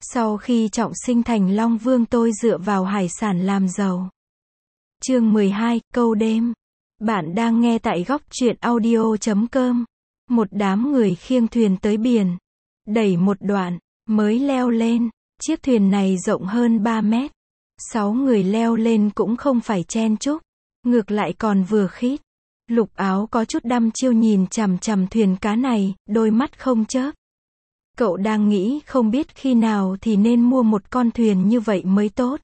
Sau khi trọng sinh thành Long Vương tôi dựa vào hải sản làm giàu. Chương 12, câu đêm. Bạn đang nghe tại góc truyện audio.com. Một đám người khiêng thuyền tới biển. Đẩy một đoạn, mới leo lên. Chiếc thuyền này rộng hơn 3 mét. 6 người leo lên cũng không phải chen chúc. Ngược lại còn vừa khít. Lục Áo có chút đăm chiêu nhìn chằm chằm thuyền cá này, đôi mắt không chớp. Cậu đang nghĩ không biết khi nào thì nên mua một con thuyền như vậy mới tốt.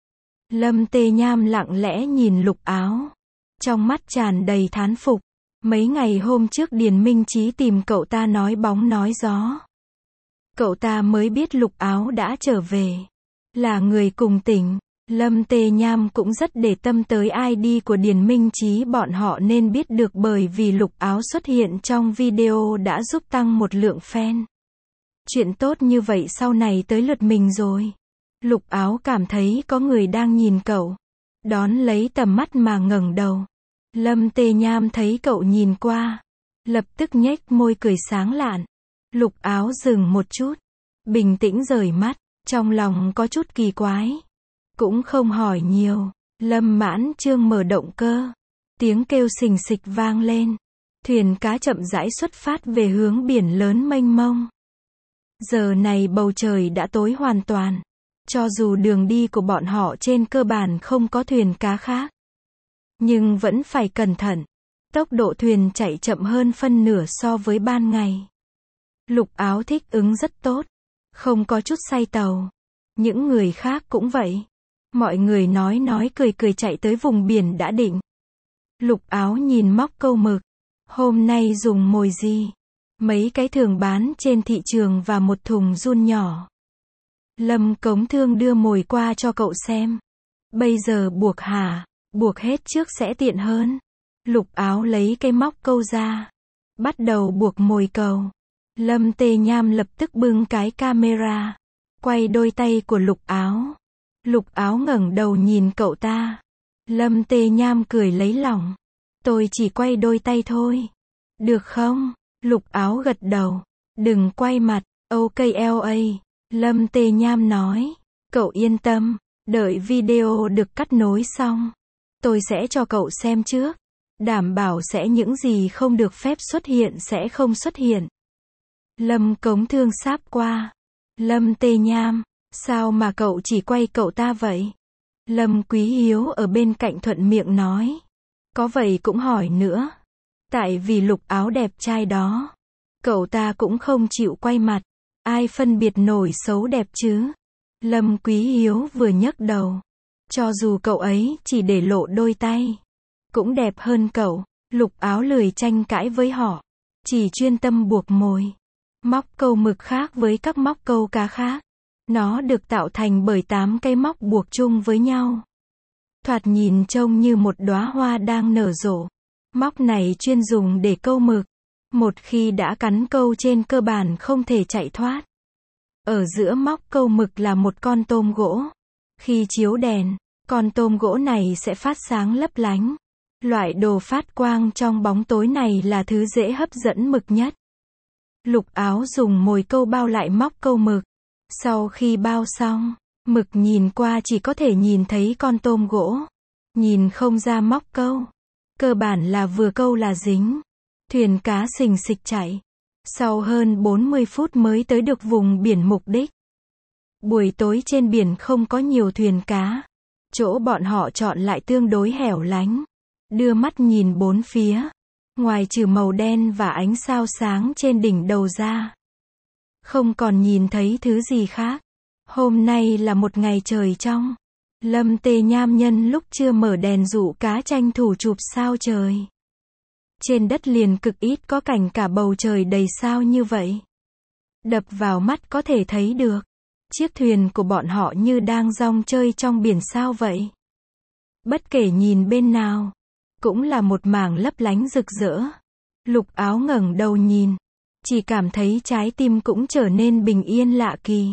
Lâm Tê Nham lặng lẽ nhìn Lục Áo. Trong mắt tràn đầy thán phục. Mấy ngày hôm trước Điền Minh Chí tìm cậu ta nói bóng nói gió. Cậu ta mới biết Lục Áo đã trở về. Là người cùng tỉnh. Lâm Tê Nham cũng rất để tâm tới ID của Điền Minh Chí, bọn họ nên biết được bởi vì Lục Áo xuất hiện trong video đã giúp tăng một lượng fan. Chuyện tốt như vậy sau này tới lượt mình rồi. Lục Áo cảm thấy có người đang nhìn cậu. Đón lấy tầm mắt mà ngẩng đầu. Lâm Tê Nham thấy cậu nhìn qua. Lập tức nhếch môi cười sáng lạn. Lục Áo dừng một chút. Bình tĩnh rời mắt. Trong lòng có chút kỳ quái. Cũng không hỏi nhiều. Lâm Mãn Trương mở động cơ. Tiếng kêu xình xịch vang lên. Thuyền cá chậm rãi xuất phát về hướng biển lớn mênh mông. Giờ này bầu trời đã tối hoàn toàn. Cho dù đường đi của bọn họ trên cơ bản không có thuyền cá khác. Nhưng vẫn phải cẩn thận. Tốc độ thuyền chạy chậm hơn phân nửa so với ban ngày. Lục Áo thích ứng rất tốt. Không có chút say tàu. Những người khác cũng vậy. Mọi người nói cười chạy tới vùng biển đã định. Lục Áo nhìn móc câu mực. Hôm nay dùng mồi gì? Mấy cái thường bán trên thị trường và một thùng giun nhỏ. Lâm Cống Thương đưa mồi qua cho cậu xem. Bây giờ buộc hả? Buộc hết trước sẽ tiện hơn. Lục Áo lấy cái móc câu ra. Bắt đầu buộc mồi cầu. Lâm Tê Nham lập tức bưng cái camera. Quay đôi tay của Lục Áo. Lục Áo ngẩng đầu nhìn cậu ta. Lâm Tê Nham cười lấy lòng. Tôi chỉ quay đôi tay thôi. Được không? Lục Áo gật đầu. Đừng quay mặt. Ok LA. Lâm Tê Nham nói. Cậu yên tâm. Đợi video được cắt nối xong. Tôi sẽ cho cậu xem trước. Đảm bảo sẽ những gì không được phép xuất hiện sẽ không xuất hiện. Lâm Cống Thương sáp qua. Lâm Tê Nham. Sao mà cậu chỉ quay cậu ta vậy? Lâm Quý Hiếu ở bên cạnh thuận miệng nói. Có vậy cũng hỏi nữa. Tại vì Lục Áo đẹp trai đó. Cậu ta cũng không chịu quay mặt. Ai phân biệt nổi xấu đẹp chứ? Lâm Quý Hiếu vừa nhấc đầu. Cho dù cậu ấy chỉ để lộ đôi tay. Cũng đẹp hơn cậu. Lục Áo lười tranh cãi với họ. Chỉ chuyên tâm buộc mồi. Móc câu mực khác với các móc câu cá khác. Nó được tạo thành bởi 8 cây móc buộc chung với nhau. Thoạt nhìn trông như một đóa hoa đang nở rộ. Móc này chuyên dùng để câu mực. Một khi đã cắn câu trên cơ bản không thể chạy thoát. Ở giữa móc câu mực là một con tôm gỗ. Khi chiếu đèn, con tôm gỗ này sẽ phát sáng lấp lánh. Loại đồ phát quang trong bóng tối này là thứ dễ hấp dẫn mực nhất. Lục Áo dùng mồi câu bao lại móc câu mực. Sau khi bao xong, mực nhìn qua chỉ có thể nhìn thấy con tôm gỗ. Nhìn không ra móc câu. Cơ bản là vừa câu là dính. Thuyền cá xình xịch chạy. Sau hơn 40 phút mới tới được vùng biển mục đích. Buổi tối trên biển không có nhiều thuyền cá. Chỗ bọn họ chọn lại tương đối hẻo lánh. Đưa mắt nhìn bốn phía. Ngoài trừ màu đen và ánh sao sáng trên đỉnh đầu ra. Không còn nhìn thấy thứ gì khác. Hôm nay là một ngày trời trong. Lâm Tê Nham nhân lúc chưa mở đèn dụ cá tranh thủ chụp sao trời. Trên đất liền cực ít có cảnh cả bầu trời đầy sao như vậy. Đập vào mắt có thể thấy được. Chiếc thuyền của bọn họ như đang dong chơi trong biển sao vậy. Bất kể nhìn bên nào, cũng là một mảng lấp lánh rực rỡ. Lục Áo ngẩng đầu nhìn. Chỉ cảm thấy trái tim cũng trở nên bình yên lạ kỳ.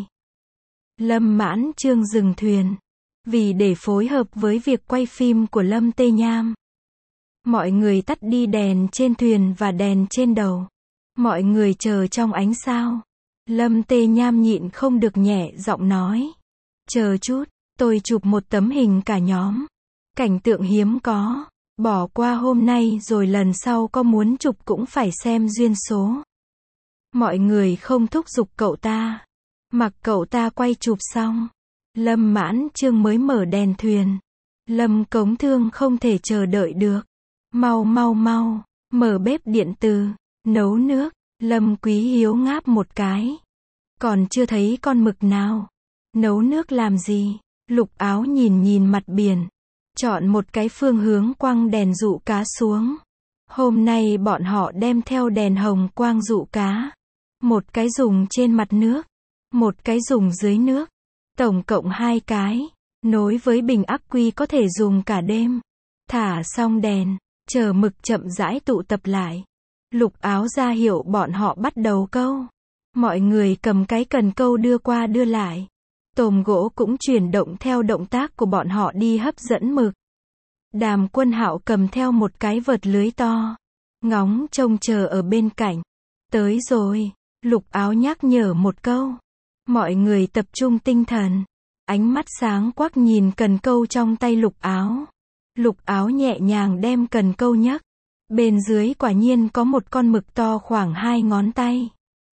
Lâm Mãn Trương dừng thuyền. Vì để phối hợp với việc quay phim của Lâm Tê Nham. Mọi người tắt đi đèn trên thuyền và đèn trên đầu. Mọi người chờ trong ánh sao. Lâm Tê Nham nhịn không được nhẹ giọng nói. Chờ chút, tôi chụp một tấm hình cả nhóm. Cảnh tượng hiếm có. Bỏ qua hôm nay rồi lần sau có muốn chụp cũng phải xem duyên số. Mọi người không thúc giục cậu ta. Mặc cậu ta quay chụp xong. Lâm Mãn Chương mới mở đèn thuyền. Lâm Cống Thương không thể chờ đợi được. Mau mau mau, mở bếp điện từ, nấu nước. Lâm Quý Hiếu ngáp một cái. Còn chưa thấy con mực nào. Nấu nước làm gì? Lục Áo nhìn nhìn mặt biển. Chọn một cái phương hướng quăng đèn dụ cá xuống. Hôm nay bọn họ đem theo đèn hồng quang dụ cá. Một cái dùng trên mặt nước. Một cái dùng dưới nước. Tổng cộng 2 cái. Nối với bình ắc quy có thể dùng cả đêm. Thả xong đèn. Chờ mực chậm rãi tụ tập lại. Lục Áo ra hiệu bọn họ bắt đầu câu. Mọi người cầm cái cần câu đưa qua đưa lại. Tôm gỗ cũng chuyển động theo động tác của bọn họ đi hấp dẫn mực. Đàm Quân Hạo cầm theo một cái vợt lưới to. Ngóng trông chờ ở bên cạnh. Tới rồi. Lục Áo nhắc nhở một câu. Mọi người tập trung tinh thần. Ánh mắt sáng quắc nhìn cần câu trong tay Lục Áo. Lục Áo nhẹ nhàng đem cần câu nhấc. Bên dưới quả nhiên có một con mực to khoảng 2 ngón tay.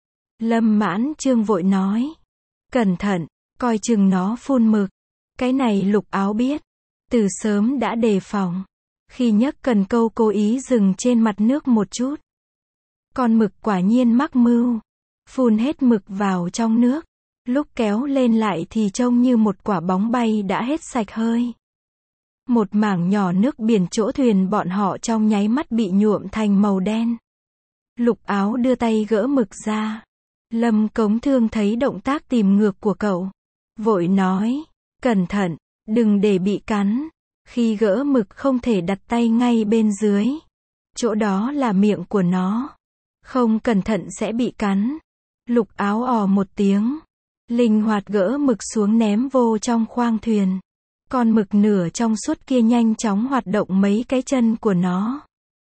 Lâm Mãn Chương vội nói. Cẩn thận, coi chừng nó phun mực. Cái này Lục Áo biết. Từ sớm đã đề phòng. Khi nhấc cần câu cố ý dừng trên mặt nước một chút. Con mực quả nhiên mắc mưu. Phun hết mực vào trong nước. Lúc kéo lên lại thì trông như một quả bóng bay đã hết sạch hơi. Một mảng nhỏ nước biển chỗ thuyền bọn họ trong nháy mắt bị nhuộm thành màu đen. Lục Áo đưa tay gỡ mực ra. Lâm Cống Thương thấy động tác tìm ngược của cậu. Vội nói. Cẩn thận, đừng để bị cắn. Khi gỡ mực không thể đặt tay ngay bên dưới. Chỗ đó là miệng của nó. Không cẩn thận sẽ bị cắn. Lục Áo ò một tiếng. Linh hoạt gỡ mực xuống ném vô trong khoang thuyền. Con mực nửa trong suốt kia nhanh chóng hoạt động mấy cái chân của nó.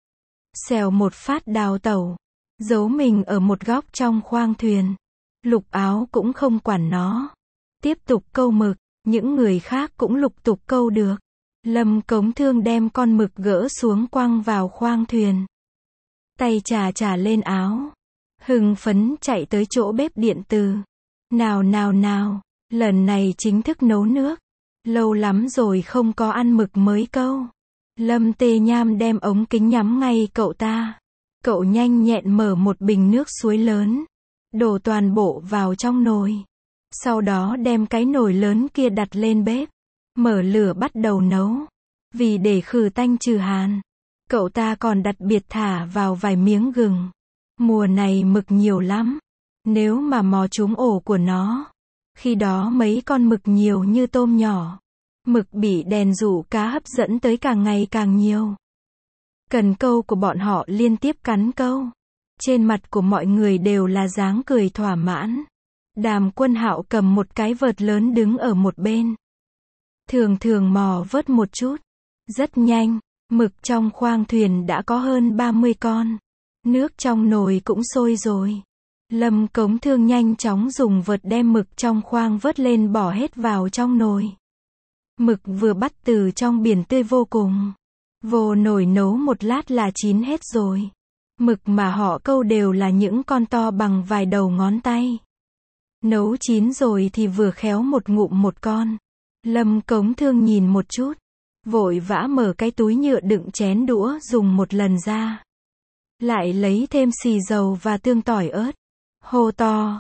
Xèo một phát đào tẩu. Giấu mình ở một góc trong khoang thuyền. Lục Áo cũng không quản nó. Tiếp tục câu mực. Những người khác cũng lục tục câu được. Lâm Cống Thương đem con mực gỡ xuống quăng vào khoang thuyền. Tay chà lên áo. Hưng phấn chạy tới chỗ bếp điện từ. Nào nào nào. Lần này chính thức nấu nước. Lâu lắm rồi không có ăn mực mới câu. Lâm Tê Nham đem ống kính nhắm ngay cậu ta. Cậu nhanh nhẹn mở một bình nước suối lớn. Đổ toàn bộ vào trong nồi. Sau đó đem cái nồi lớn kia đặt lên bếp. Mở lửa bắt đầu nấu. Vì để khử tanh trừ hàn. Cậu ta còn đặc biệt thả vào vài miếng gừng. Mùa này mực nhiều lắm. Nếu mà mò trúng ổ của nó. Khi đó mấy con mực nhiều như tôm nhỏ. Mực bị đèn dụ cá hấp dẫn tới càng ngày càng nhiều. Cần câu của bọn họ liên tiếp cắn câu. Trên mặt của mọi người đều là dáng cười thỏa mãn. Đàm Quân Hạo cầm một cái vợt lớn đứng ở một bên. Thường thường mò vớt một chút. Rất nhanh, mực trong khoang thuyền đã có hơn 30 con. Nước trong nồi cũng sôi rồi. Lâm Cống Thương nhanh chóng dùng vợt đem mực trong khoang vớt lên bỏ hết vào trong nồi. Mực vừa bắt từ trong biển tươi vô cùng. Vô nồi nấu một lát là chín hết rồi. Mực mà họ câu đều là những con to bằng vài đầu ngón tay. Nấu chín rồi thì vừa khéo một ngụm một con. Lâm Cống Thương nhìn một chút. Vội vã mở cái túi nhựa đựng chén đũa dùng một lần ra. Lại lấy thêm xì dầu và tương tỏi ớt. Hô to.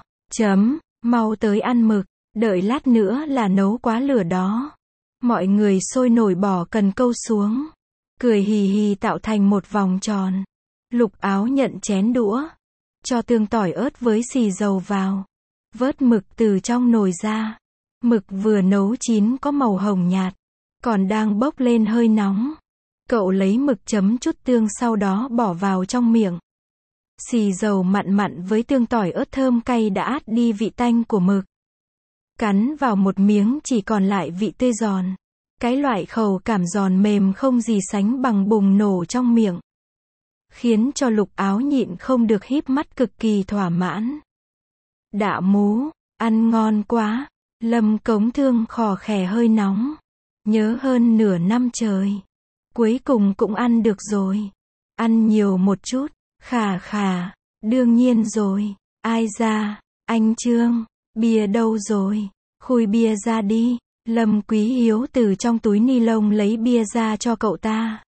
Mau tới ăn mực. Đợi lát nữa là nấu quá lửa đó. Mọi người sôi nổi bỏ cần câu xuống. Cười hì hì tạo thành một vòng tròn. Lục Áo nhận chén đũa. Cho tương tỏi ớt với xì dầu vào. Vớt mực từ trong nồi ra. Mực vừa nấu chín có màu hồng nhạt. Còn đang bốc lên hơi nóng. Cậu lấy mực chấm chút tương sau đó bỏ vào trong miệng. Xì dầu mặn mặn với tương tỏi ớt thơm cay đã át đi vị tanh của mực. Cắn vào một miếng chỉ còn lại vị tươi giòn. Cái loại khẩu cảm giòn mềm không gì sánh bằng bùng nổ trong miệng. Khiến cho Lục Áo nhịn không được híp mắt cực kỳ thỏa mãn. Đạ mú, ăn ngon quá. Lâm Cống Thương khò khè hơi nóng. Nhớ hơn nửa năm trời. Cuối cùng cũng ăn được rồi. Ăn nhiều một chút. Khà khà. Đương nhiên rồi. Ai ra? Anh Trương. Bia đâu rồi? Khui bia ra đi. Lâm Quý Hiếu từ trong túi ni lông lấy bia ra cho cậu ta.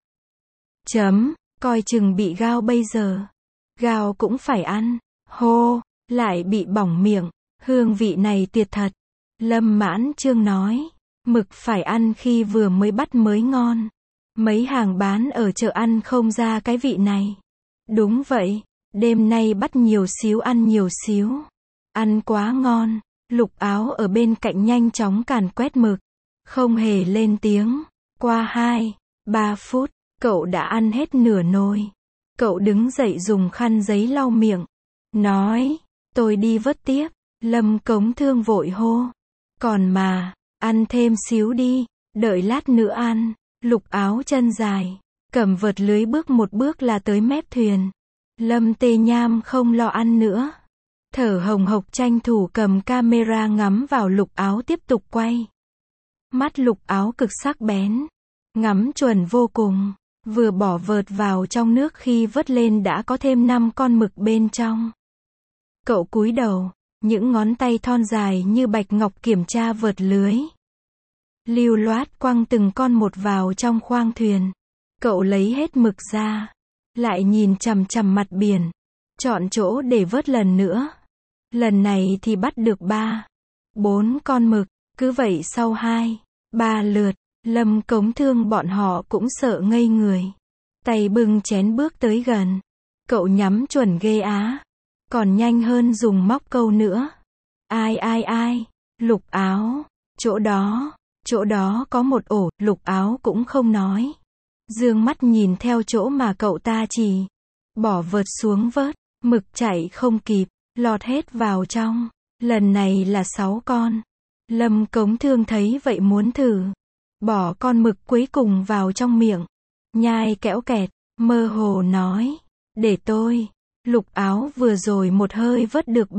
Coi chừng bị gao bây giờ. Gao cũng phải ăn. Hô, lại bị bỏng miệng. Hương vị này tuyệt thật. Lâm Mãn Trương nói. Mực phải ăn khi vừa mới bắt mới ngon. Mấy hàng bán ở chợ ăn không ra cái vị này. Đúng vậy. Đêm nay bắt nhiều xíu ăn nhiều xíu. Ăn quá ngon. Lục Áo ở bên cạnh nhanh chóng càn quét mực. Không hề lên tiếng. Qua 2-3 phút, cậu đã ăn hết nửa nồi. Cậu đứng dậy dùng khăn giấy lau miệng. Nói, tôi đi vớt tiếp. Lâm Cống Thương vội hô. Còn mà, ăn thêm xíu đi, đợi lát nữa ăn. Lục Áo chân dài, cầm vợt lưới bước một bước là tới mép thuyền. Lâm Tê Nham không lo ăn nữa. Thở hồng hộc tranh thủ cầm camera ngắm vào Lục Áo tiếp tục quay. Mắt Lục Áo cực sắc bén. Ngắm chuẩn vô cùng. Vừa bỏ vợt vào trong nước khi vớt lên đã có thêm 5 con mực bên trong. Cậu cúi đầu, những ngón tay thon dài như bạch ngọc kiểm tra vợt lưới. Lưu loát quăng từng con một vào trong khoang thuyền. Cậu lấy hết mực ra. Lại nhìn chằm chằm mặt biển. Chọn chỗ để vớt lần nữa. Lần này thì bắt được 3-4 con mực. Cứ vậy sau 2-3 lượt, Lâm Cống Thương bọn họ cũng sợ ngây người. Tay bưng chén bước tới gần. Cậu nhắm chuẩn ghê á. Còn nhanh hơn dùng móc câu nữa. Ai? Lục Áo. Chỗ đó có một ổ. Lục Áo cũng không nói. Dương mắt nhìn theo chỗ mà cậu ta chỉ. Bỏ vợt xuống vớt. Mực chạy không kịp. Lọt hết vào trong. Lần này là 6 con. Lâm Cống Thương thấy vậy muốn thử. Bỏ con mực cuối cùng vào trong miệng. Nhai kẽo kẹt. Mơ hồ nói. Để tôi. Lục Áo vừa rồi một hơi vớt được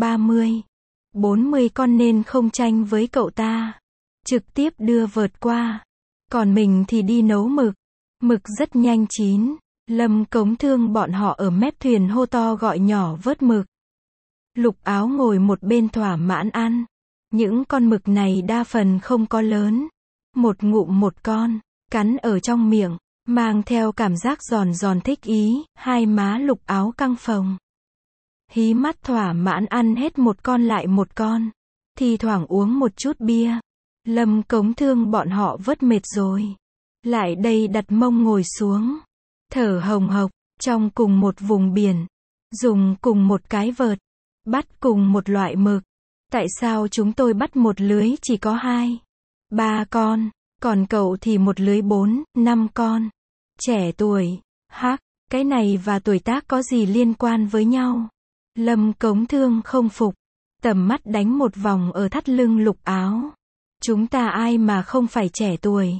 30-40 con nên không tranh với cậu ta. Trực tiếp đưa vợt qua. Còn mình thì đi nấu mực. Mực rất nhanh chín. Lâm Cống Thương bọn họ ở mép thuyền hô to gọi nhỏ vớt mực. Lục Áo ngồi một bên thỏa mãn ăn. Những con mực này đa phần không có lớn. Một ngụm một con. Cắn ở trong miệng. Mang theo cảm giác giòn giòn thích ý. Hai má Lục Áo căng phồng. Hí mắt thỏa mãn ăn hết một con lại một con. Thì thoảng uống một chút bia. Lâm Cống Thương bọn họ vớt mệt rồi. Lại đây đặt mông ngồi xuống. Thở hồng hộc. Trong cùng một vùng biển. Dùng cùng một cái vợt. Bắt cùng một loại mực. Tại sao chúng tôi bắt một lưới chỉ có 2-3 con. Còn cậu thì một lưới 4-5 con. Trẻ tuổi. Hắc. Cái này và tuổi tác có gì liên quan với nhau? Lâm Cống Thương không phục. Tầm mắt đánh một vòng ở thắt lưng Lục Áo. Chúng ta ai mà không phải trẻ tuổi.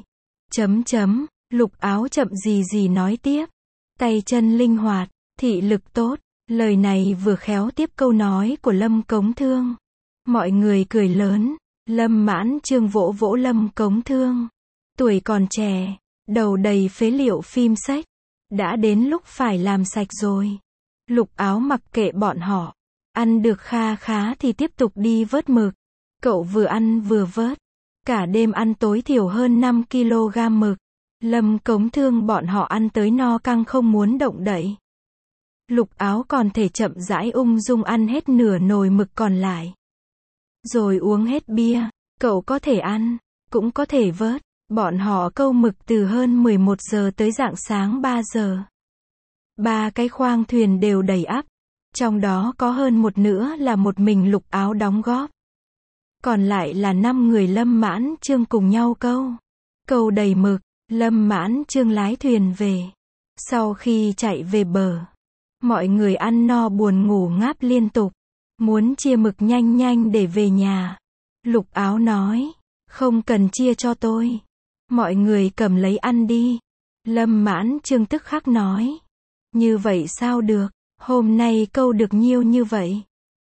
Lục Áo chậm gì nói tiếp. Tay chân linh hoạt. Thị lực tốt. Lời này vừa khéo tiếp câu nói của Lâm Cống Thương. Mọi người cười lớn. Lâm Mãn Trương vỗ vỗ Lâm Cống Thương. Tuổi còn trẻ. Đầu đầy phế liệu phim sách. Đã đến lúc phải làm sạch rồi. Lục Áo mặc kệ bọn họ. Ăn được kha khá thì tiếp tục đi vớt mực. Cậu vừa ăn vừa vớt. Cả đêm ăn tối thiểu hơn 5 kg mực. Lâm Cống Thương bọn họ ăn tới no căng không muốn động đậy. Lục Áo còn thể chậm rãi ung dung ăn hết nửa nồi mực còn lại. Rồi uống hết bia. Cậu có thể ăn, cũng có thể vớt. Bọn họ câu mực từ hơn 11 giờ tới rạng sáng 3 giờ. 3 cái khoang thuyền đều đầy ắp. Trong đó có hơn một nữa là một mình Lục Áo đóng góp. Còn lại là 5 người Lâm Mãn Trương cùng nhau câu. Câu đầy mực, Lâm Mãn Trương lái thuyền về. Sau khi chạy về bờ, mọi người ăn no buồn ngủ ngáp liên tục. Muốn chia mực nhanh để về nhà. Lục Áo nói, không cần chia cho tôi. Mọi người cầm lấy ăn đi. Lâm Mãn Trương tức khắc nói, như vậy sao được, hôm nay câu được nhiêu như vậy.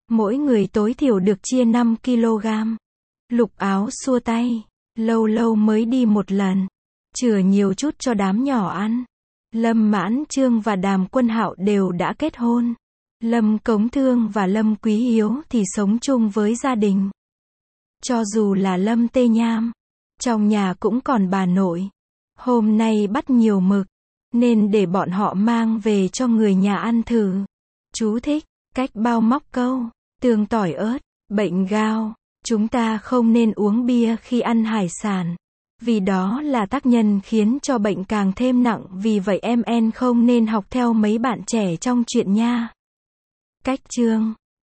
Mỗi người tối thiểu được chia 5 kg. Lục Áo xua tay. Lâu lâu mới đi một lần. Chừa nhiều chút cho đám nhỏ ăn. Lâm Mãn Trương và Đàm Quân Hạo đều đã kết hôn. Lâm Cống Thương và Lâm Quý Hiếu thì sống chung với gia đình. Cho dù là Lâm Tê Nham, trong nhà cũng còn bà nội. Hôm nay bắt nhiều mực, nên để bọn họ mang về cho người nhà ăn thử. Chú thích, cách bao móc câu, tương tỏi ớt, bệnh gao. Chúng ta không nên uống bia khi ăn hải sản. Vì đó là tác nhân khiến cho bệnh càng thêm nặng, vì vậy em không nên học theo mấy bạn trẻ trong chuyện nha. Cách chương